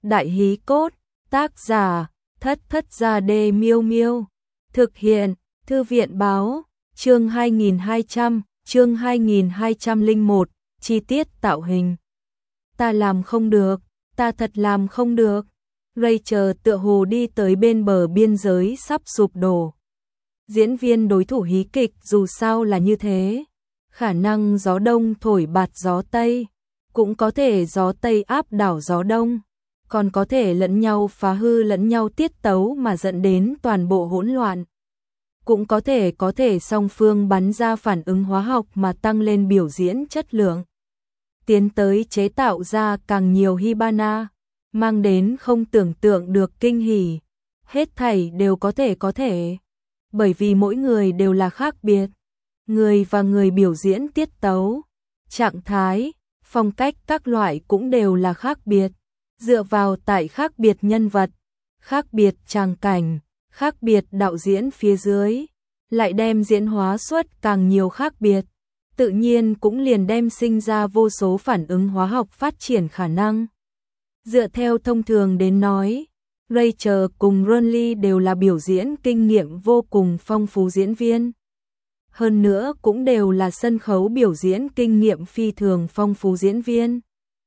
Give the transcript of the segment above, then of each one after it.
Đại hí cốt, tác giả, Thất Thất Gia Đê Miêu Miêu. Thực hiện, Thư viện báo, chương 2201, chi tiết tạo hình. Ta làm không được, ta thật làm không được. Rachel tựa hồ đi tới bên bờ biên giới sắp sụp đổ. Diễn viên đối thủ hí kịch dù sao là như thế. Khả năng gió đông thổi bạt gió tây, cũng có thể gió tây áp đảo gió đông, còn có thể lẫn nhau phá hư lẫn nhau tiết tấu mà dẫn đến toàn bộ hỗn loạn. Cũng có thể song phương bắn ra phản ứng hóa học mà tăng lên biểu diễn chất lượng. Tiến tới chế tạo ra càng nhiều Hibana, mang đến không tưởng tượng được kinh hỉ. Hết thảy đều có thể. Bởi vì mỗi người đều là khác biệt. Người và người biểu diễn tiết tấu, trạng thái, phong cách các loại cũng đều là khác biệt. Dựa vào tại khác biệt nhân vật, khác biệt tràng cảnh, khác biệt đạo diễn phía dưới, lại đem diễn hóa xuất càng nhiều khác biệt, tự nhiên cũng liền đem sinh ra vô số phản ứng hóa học phát triển khả năng. Dựa theo thông thường đến nói, Rachel cùng Ronly đều là biểu diễn kinh nghiệm vô cùng phong phú diễn viên. Hơn nữa cũng đều là sân khấu biểu diễn kinh nghiệm phi thường phong phú diễn viên.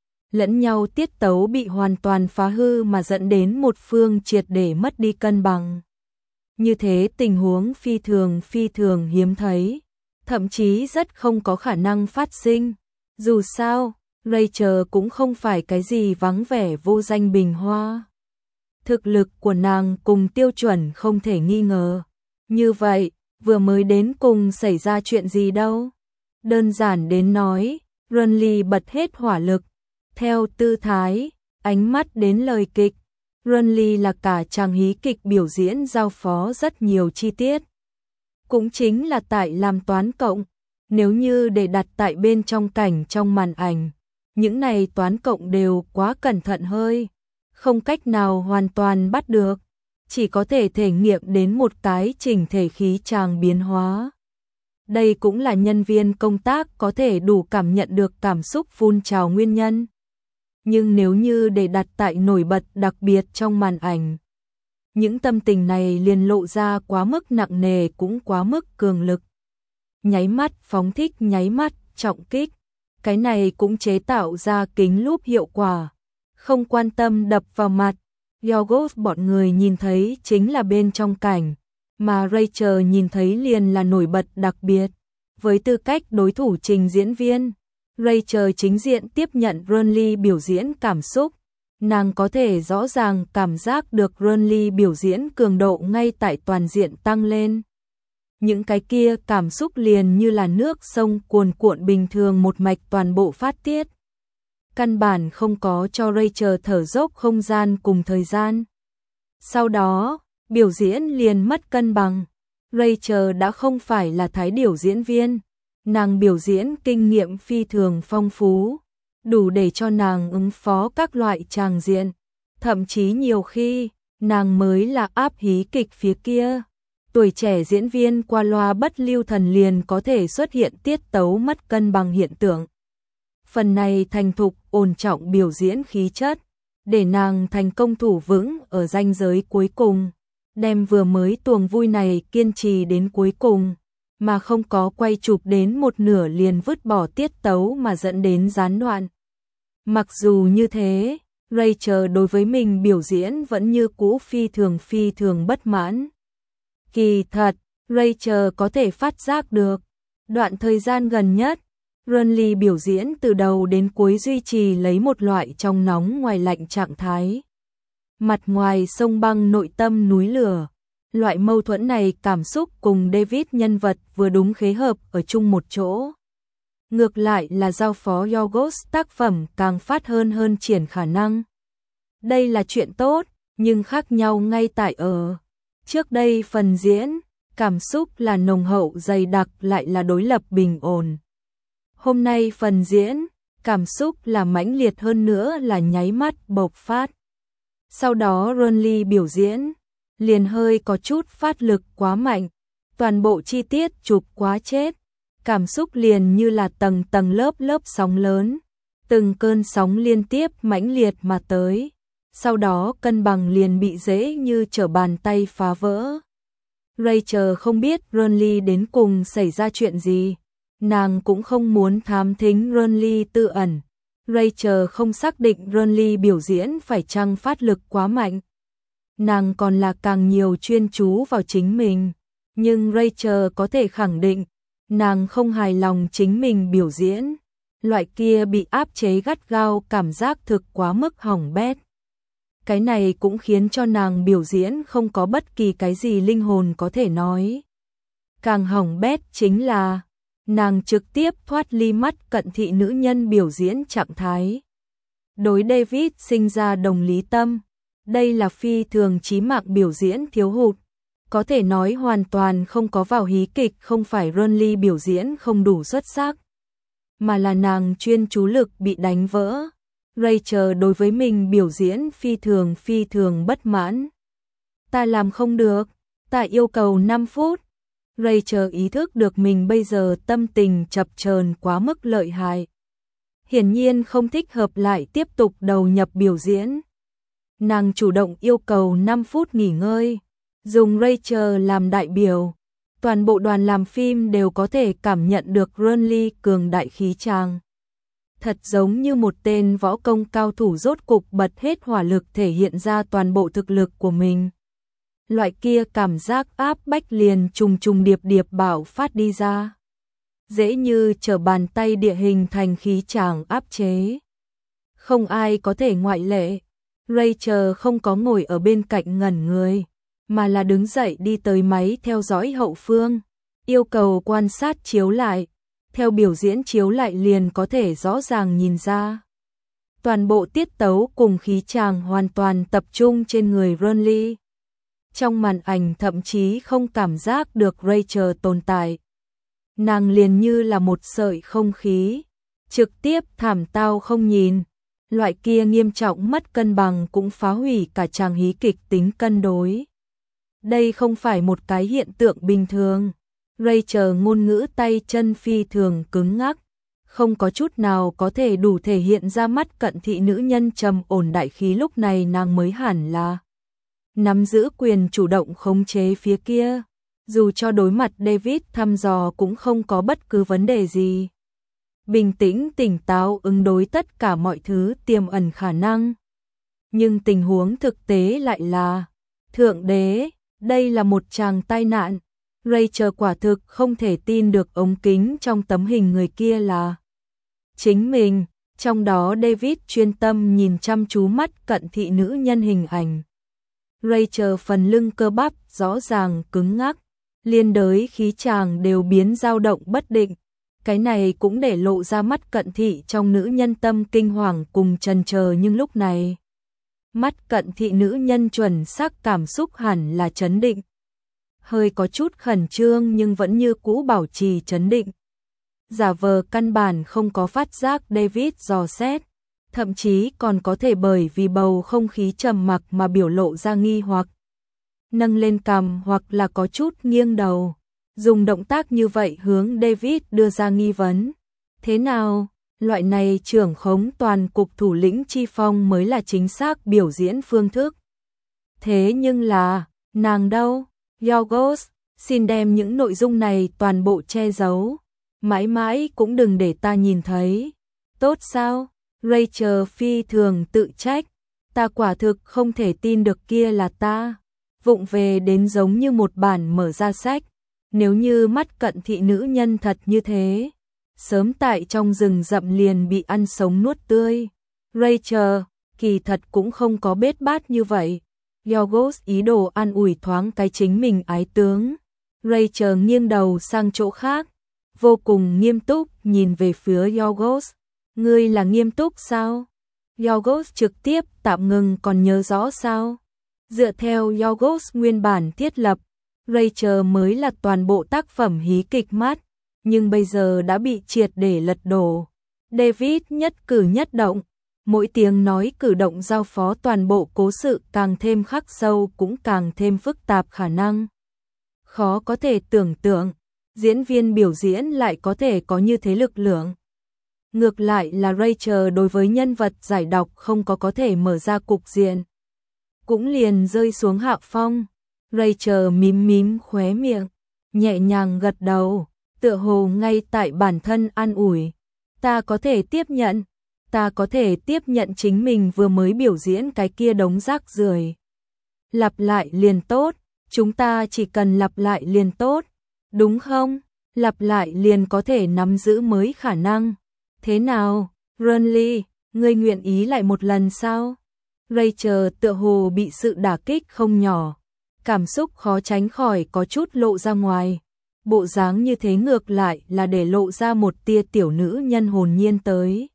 Lẫn nhau tiết tấu bị hoàn toàn phá hư mà dẫn đến một phương triệt để mất đi cân bằng. Như thế tình huống phi thường hiếm thấy, thậm chí rất không có khả năng phát sinh. Dù sao, Rachel cũng không phải cái gì vắng vẻ vô danh bình hoa. Thực lực của nàng cùng tiêu chuẩn không thể nghi ngờ. Như vậy, vừa mới đến cùng xảy ra chuyện gì đâu? Đơn giản đến nói, Ronly bật hết hỏa lực, theo tư thái, ánh mắt đến lời kịch. Ronly là cả chàng hí kịch biểu diễn giao phó rất nhiều chi tiết. Cũng chính là tại làm toán cộng, nếu như để đặt tại bên trong cảnh trong màn ảnh, những này toán cộng đều quá cẩn thận hơi, không cách nào hoàn toàn bắt được, chỉ có thể thể nghiệm đến một cái chỉnh thể khí chàng biến hóa. Đây cũng là nhân viên công tác có thể đủ cảm nhận được cảm xúc phun trào nguyên nhân. Nhưng nếu như để đặt tại nổi bật đặc biệt trong màn ảnh, những tâm tình này liền lộ ra quá mức nặng nề cũng quá mức cường lực. Nháy mắt phóng thích, nháy mắt trọng kích, cái này cũng chế tạo ra kính lúp hiệu quả, không quan tâm đập vào mặt. Yorgos bọn người nhìn thấy chính là bên trong cảnh, mà Rachel nhìn thấy liền là nổi bật đặc biệt. Với tư cách đối thủ trình diễn viên, Rachel chính diện tiếp nhận Ronly biểu diễn cảm xúc. Nàng có thể rõ ràng cảm giác được Ronly biểu diễn cường độ ngay tại toàn diện tăng lên. Những cái kia cảm xúc liền như là nước sông cuồn cuộn bình thường một mạch toàn bộ phát tiết. Căn bản không có cho Rachel thở dốc không gian cùng thời gian. Sau đó, biểu diễn liền mất cân bằng. Rachel đã không phải là thái điểu diễn viên. Nàng biểu diễn kinh nghiệm phi thường phong phú, đủ để cho nàng ứng phó các loại tràng diện. Thậm chí nhiều khi, nàng mới là áp hí kịch phía kia. Tuổi trẻ diễn viên qua loa bất lưu thần liền có thể xuất hiện tiết tấu mất cân bằng hiện tượng. Phần này thành thục ổn trọng biểu diễn khí chất, để nàng thành công thủ vững ở ranh giới cuối cùng, đem vừa mới tuồng vui này kiên trì đến cuối cùng, mà không có quay chụp đến một nửa liền vứt bỏ tiết tấu mà dẫn đến gián đoạn. Mặc dù như thế, Rachel đối với mình biểu diễn vẫn như cũ phi thường bất mãn. Kỳ thật, Rachel có thể phát giác được, đoạn thời gian gần nhất, Ronly biểu diễn từ đầu đến cuối duy trì lấy một loại trong nóng ngoài lạnh trạng thái. Mặt ngoài sông băng nội tâm núi lửa. Loại mâu thuẫn này cảm xúc cùng David nhân vật vừa đúng khế hợp ở chung một chỗ. Ngược lại là giao phó Yorgos tác phẩm càng phát hơn triển khả năng. Đây là chuyện tốt, nhưng khác nhau ngay tại ở. Trước đây phần diễn, cảm xúc là nồng hậu dày đặc lại là đối lập bình ổn. Hôm nay phần diễn, cảm xúc là mãnh liệt hơn nữa là nháy mắt bộc phát. Sau đó Ronly biểu diễn, liền hơi có chút phát lực quá mạnh, toàn bộ chi tiết chụp quá chết, cảm xúc liền như là tầng lớp sóng lớn, từng cơn sóng liên tiếp mãnh liệt mà tới, sau đó cân bằng liền bị dễ như trở bàn tay phá vỡ. Rachel không biết Ronly đến cùng xảy ra chuyện gì, nàng cũng không muốn thám thính Ronly tự ẩn. Rachel không xác định Ronly biểu diễn phải chăng phát lực quá mạnh. Nàng còn là càng nhiều chuyên chú vào chính mình, nhưng Rachel có thể khẳng định, nàng không hài lòng chính mình biểu diễn. Loại kia bị áp chế gắt gao cảm giác thực quá mức hỏng bét. Cái này cũng khiến cho nàng biểu diễn không có bất kỳ cái gì linh hồn có thể nói. Càng hỏng bét chính là, nàng trực tiếp thoát ly mắt cận thị nữ nhân biểu diễn trạng thái. Đối David sinh ra đồng lý tâm, đây là phi thường chí mạng biểu diễn thiếu hụt. Có thể nói hoàn toàn không có vào hí kịch, không phải Ronly biểu diễn không đủ xuất sắc, mà là nàng chuyên chú lực bị đánh vỡ. Rachel đối với mình biểu diễn phi thường bất mãn. Ta làm không được, ta yêu cầu 5 phút. Rachel ý thức được mình bây giờ tâm tình chập chờn quá mức lợi hại. Hiển nhiên không thích hợp lại tiếp tục đầu nhập biểu diễn. Nàng chủ động yêu cầu 5 phút nghỉ ngơi, dùng Rachel làm đại biểu. Toàn bộ đoàn làm phim đều có thể cảm nhận được Ronly cường đại khí tràng. Thật giống như một tên võ công cao thủ rốt cục bật hết hỏa lực thể hiện ra toàn bộ thực lực của mình. Loại kia cảm giác áp bách liền trùng trùng điệp điệp bảo phát đi ra. Dễ như trở bàn tay địa hình thành khí tràng áp chế. Không ai có thể ngoại lệ. Rachel không có ngồi ở bên cạnh ngẩn người, mà là đứng dậy đi tới máy theo dõi hậu phương, yêu cầu quan sát chiếu lại. Theo biểu diễn chiếu lại liền có thể rõ ràng nhìn ra. Toàn bộ tiết tấu cùng khí tràng hoàn toàn tập trung trên người Ronly. Trong màn ảnh thậm chí không cảm giác được Rachel tồn tại. Nàng liền như là một sợi không khí, trực tiếp thảm tao không nhìn. Loại kia nghiêm trọng mất cân bằng cũng phá hủy cả chàng hí kịch tính cân đối. Đây không phải một cái hiện tượng bình thường. Rachel ngôn ngữ tay chân phi thường cứng ngắc, không có chút nào có thể đủ thể hiện ra mắt cận thị nữ nhân trầm ổn đại khí. Lúc này nàng mới hẳn là nắm giữ quyền chủ động khống chế phía kia, dù cho đối mặt David thăm dò cũng không có bất cứ vấn đề gì. Bình tĩnh tỉnh táo ứng đối tất cả mọi thứ tiềm ẩn khả năng. Nhưng tình huống thực tế lại là, thượng đế, đây là một tràng tai nạn. Rachel quả thực không thể tin được ống kính trong tấm hình người kia là chính mình, trong đó David chuyên tâm nhìn chăm chú mắt cận thị nữ nhân hình ảnh. Rachel phần lưng cơ bắp rõ ràng cứng ngắc, liên đới khí tràng đều biến dao động bất định. Cái này cũng để lộ ra mắt cận thị trong nữ nhân tâm kinh hoàng cùng chần chờ, nhưng lúc này mắt cận thị nữ nhân chuẩn xác cảm xúc hẳn là trấn định. Hơi có chút khẩn trương nhưng vẫn như cũ bảo trì trấn định. Giả vờ căn bản không có phát giác David dò xét, thậm chí còn có thể bởi vì bầu không khí trầm mặc mà biểu lộ ra nghi hoặc. Nâng lên cằm hoặc là có chút nghiêng đầu, dùng động tác như vậy hướng David đưa ra nghi vấn. Thế nào, loại này trưởng khống toàn cục thủ lĩnh chi phong mới là chính xác biểu diễn phương thức. Thế nhưng là, nàng đâu? Yorgos, xin đem những nội dung này toàn bộ che giấu, mãi mãi cũng đừng để ta nhìn thấy. Tốt sao? Rachel phi thường tự trách, ta quả thực không thể tin được kia là ta. Vụng về đến giống như một bản mở ra sách. Nếu như mắt cận thị nữ nhân thật như thế, sớm tại trong rừng rậm liền bị ăn sống nuốt tươi. Rachel, kỳ thật cũng không có bết bát như vậy. Yorgos ý đồ an ủi thoáng cái chính mình ái tướng. Rachel nghiêng đầu sang chỗ khác, vô cùng nghiêm túc nhìn về phía Yorgos. Ngươi là nghiêm túc sao? Yorgos trực tiếp tạm ngừng, còn nhớ rõ sao? Dựa theo Yorgos nguyên bản thiết lập, Rachel mới là toàn bộ tác phẩm hí kịch mắt, nhưng bây giờ đã bị triệt để lật đổ. David nhất cử nhất động, mỗi tiếng nói cử động giao phó toàn bộ cố sự càng thêm khắc sâu cũng càng thêm phức tạp khả năng. Khó có thể tưởng tượng, diễn viên biểu diễn lại có thể có như thế lực lượng. Ngược lại là Rachel đối với nhân vật giải độc không có thể mở ra cục diện, cũng liền rơi xuống hạ phong. Rachel mím mím khóe miệng, nhẹ nhàng gật đầu, tựa hồ ngay tại bản thân an ủi. Ta có thể tiếp nhận chính mình vừa mới biểu diễn cái kia đống rác rưởi. Lặp lại liền tốt, chúng ta chỉ cần lặp lại liền tốt, đúng không? Lặp lại liền có thể nắm giữ mới khả năng. Thế nào, Renly, ngươi nguyện ý lại một lần sao? Rachel tựa hồ bị sự đả kích không nhỏ, cảm xúc khó tránh khỏi có chút lộ ra ngoài. Bộ dáng như thế ngược lại là để lộ ra một tia tiểu nữ nhân hồn nhiên tới.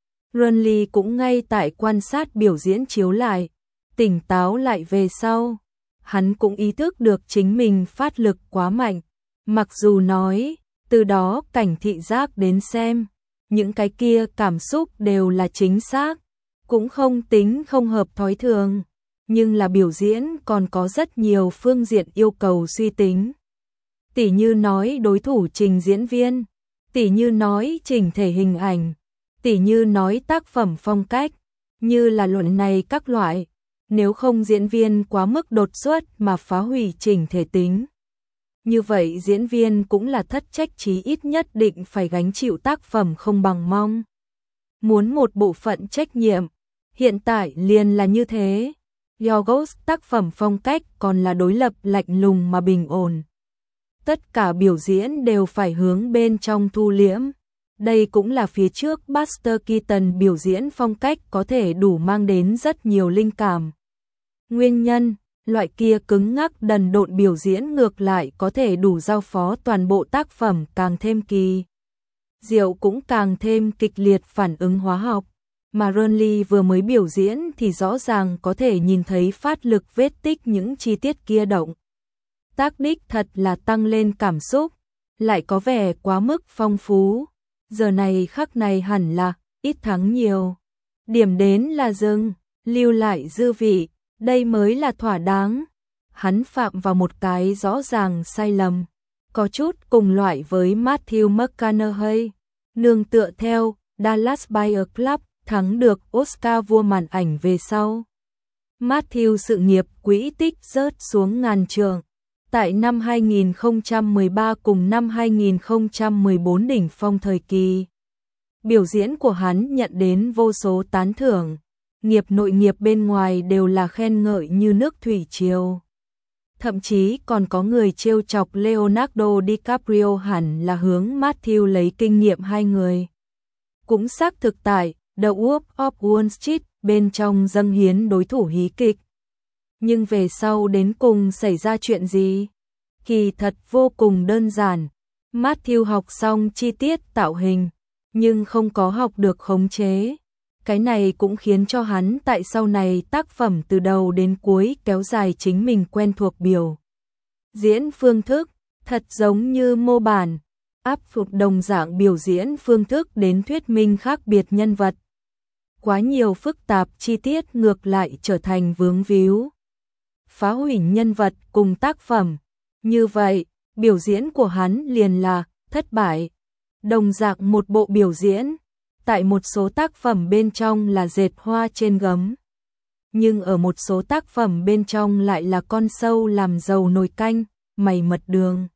Renly cũng ngay tại quan sát biểu diễn chiếu lại, tỉnh táo lại về sau. Hắn cũng ý thức được chính mình phát lực quá mạnh. Mặc dù nói, từ đó cảnh thị giác đến xem, những cái kia cảm xúc đều là chính xác, cũng không tính không hợp thói thường, nhưng là biểu diễn còn có rất nhiều phương diện yêu cầu suy tính. Tỉ như nói đối thủ trình diễn viên, tỉ như nói chỉnh thể hình ảnh, tỉ như nói tác phẩm phong cách, như là luận này các loại, nếu không diễn viên quá mức đột xuất mà phá hủy chỉnh thể tính. Như vậy diễn viên cũng là thất trách, chí ít nhất định phải gánh chịu tác phẩm không bằng mong muốn một bộ phận trách nhiệm. Hiện tại liền là như thế. Yorgos tác phẩm phong cách còn là đối lập lạnh lùng mà bình ổn. Tất cả biểu diễn đều phải hướng bên trong thu liễm. Đây cũng là phía trước Buster Keaton biểu diễn phong cách có thể đủ mang đến rất nhiều linh cảm. Nguyên nhân, loại kia cứng ngắc đần độn biểu diễn ngược lại có thể đủ giao phó toàn bộ tác phẩm càng thêm kỳ diệu, cũng càng thêm kịch liệt phản ứng hóa học. Mà Renly vừa mới biểu diễn thì rõ ràng có thể nhìn thấy phát lực vết tích những chi tiết kia động tác đích thật là tăng lên cảm xúc, lại có vẻ quá mức phong phú. Giờ này khắc này hẳn là ít thắng nhiều. Điểm đến là dừng, lưu lại dư vị, đây mới là thỏa đáng. Hắn phạm vào một cái rõ ràng sai lầm, có chút cùng loại với Matthew McConaughey, nương tựa theo Dallas Buyers Club thắng được Oscar vua màn ảnh về sau. Matthew sự nghiệp quỹ tích rớt xuống ngàn trượng. Tại năm 2013 cùng năm 2014 đỉnh phong thời kỳ, biểu diễn của hắn nhận đến vô số tán thưởng, nghiệp nội nghiệp bên ngoài đều là khen ngợi như nước thủy triều. Thậm chí còn có người trêu chọc Leonardo DiCaprio hẳn là hướng Matthew lấy kinh nghiệm hai người. Cũng xác thực tại The Wolf of Wall Street bên trong dâng hiến đối thủ hí kịch. Nhưng về sau đến cùng xảy ra chuyện gì? Kỳ thật vô cùng đơn giản. Matthew học xong chi tiết tạo hình, nhưng không có học được khống chế. Cái này cũng khiến cho hắn tại sau này tác phẩm từ đầu đến cuối kéo dài chính mình quen thuộc biểu diễn phương thức, thật giống như mô bản, áp dụng đồng dạng biểu diễn phương thức đến thuyết minh khác biệt nhân vật. Quá nhiều phức tạp chi tiết ngược lại trở thành vướng víu, phá hủy nhân vật cùng tác phẩm. Như vậy, biểu diễn của hắn liền là thất bại. Đồng dạng một bộ biểu diễn, tại một số tác phẩm bên trong là dệt hoa trên gấm, nhưng ở một số tác phẩm bên trong lại là con sâu làm dầu nồi canh, mày mật đường.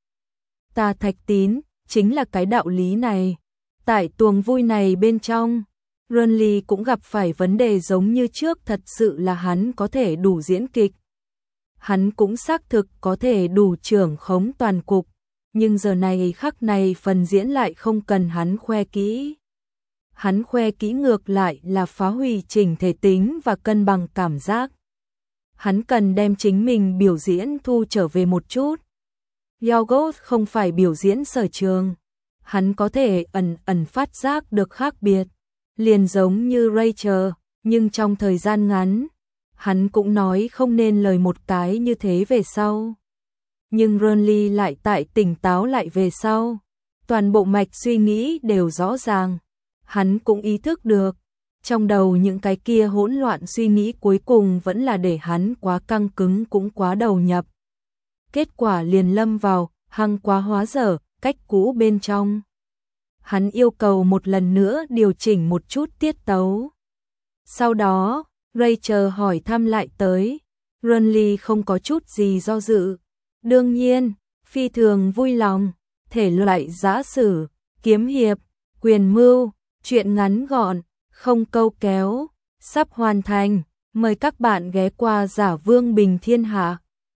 Ta Thạch Tín, chính là cái đạo lý này. Tại tuồng vui này bên trong, Renly cũng gặp phải vấn đề giống như trước, thật sự là hắn có thể đủ diễn kịch. Hắn cũng xác thực có thể đủ trưởng khống toàn cục, nhưng giờ này khắc này phần diễn lại không cần hắn khoe kỹ. Hắn khoe kỹ ngược lại là phá hủy chỉnh thể tính và cân bằng cảm giác. Hắn cần đem chính mình biểu diễn thu trở về một chút. Yorgos không phải biểu diễn sở trường. Hắn có thể ẩn phát giác được khác biệt, liền giống như Rachel, nhưng trong thời gian ngắn, hắn cũng nói không nên lời một cái như thế về sau. Nhưng Renly lại tại tỉnh táo lại về sau, toàn bộ mạch suy nghĩ đều rõ ràng. Hắn cũng ý thức được, trong đầu những cái kia hỗn loạn suy nghĩ cuối cùng vẫn là để hắn quá căng cứng cũng quá đầu nhập. Kết quả liền lâm vào hăng quá hóa dở, cách cũ bên trong. hắn yêu cầu một lần nữa điều chỉnh một chút tiết tấu. Sau đó, Rachel hỏi thăm lại tới, Renly không có chút gì do dự. Đương nhiên, phi thường vui lòng, thể loại giã sử, kiếm hiệp, quyền mưu, truyện ngắn gọn, không câu kéo, sắp hoàn thành, mời các bạn ghé qua Giả Vương Bình Thiên Hạ.